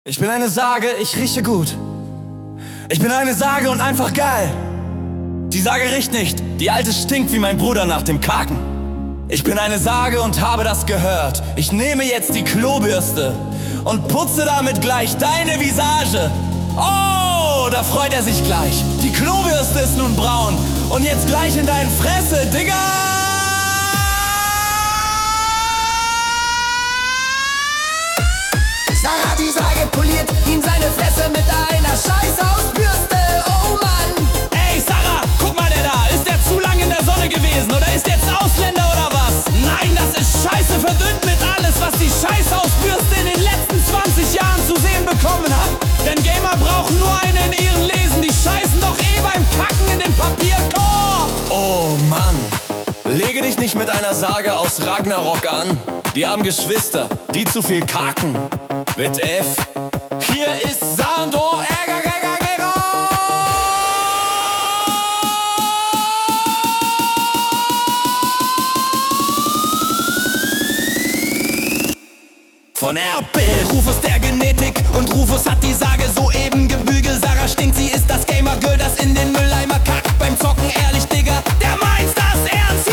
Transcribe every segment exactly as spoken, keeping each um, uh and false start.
Ich bin eine Sage, ich rieche gut. Ich bin eine Sage und einfach geil. Die Sage riecht nicht, die alte stinkt wie mein Bruder nach dem Kacken. Ich bin eine Sage und habe das gehört. Ich nehme jetzt die Klobürste und putze damit gleich deine Visage. Oh, da freut er sich gleich. Die Klobürste ist nun braun und jetzt gleich in deine Fresse, Digga! Sarah, die Sage poliert ihm seine Fresse mit einer Scheißhausbürste, oh Mann! Ey Sarah, guck mal der da, ist der zu lang in der Sonne gewesen oder ist der jetzt Ausländer oder was? Nein, das ist scheiße verdünnt mit alles, was die Scheißhausbürste in den letzten zwanzig Jahren zu sehen bekommen hat. Denn Gamer brauchen nur eine in ihren Lesen, die scheißen doch eh beim Kacken in den Papierkorb! Oh Mann, lege dich nicht mit einer Sage aus Ragnarok an. Die haben Geschwister, die zu viel kacken. Mit F. Hier ist Sandro Ärger, Ärger, Ärger. Von R P, Rufus der Genetik und Rufus hat die Sage soeben gebügelt. Sarah stinkt, sie ist das Gamer-Girl, das in den Mülleimer kackt beim Zocken. Ehrlich, Digga, der meint das ernst.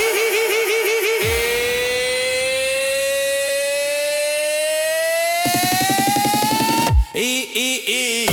I, I, I.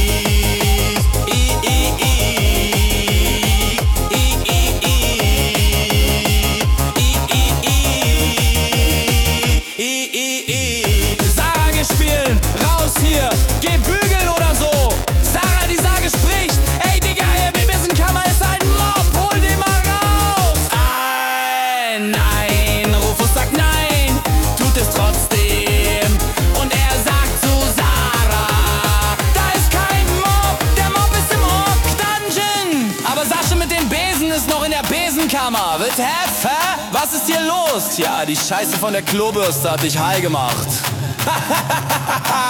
Sage spielen, raus hier, geh bügeln oder so. Sarah, die Sage spricht. Ey Digga, wir wissen, Kammer ist ein Mob, hol den mal raus. Ein, nein, Rufus sagt nein, tut es trotzdem. Und er sagt zu Sarah, da ist kein Mob, der Mob ist im Ork-Dungeon. Aber Sascha mit den Besen ist noch in der Besenkammer. Wird hä? Was ist hier los? Ja, die Scheiße von der Klobürste hat dich high gemacht.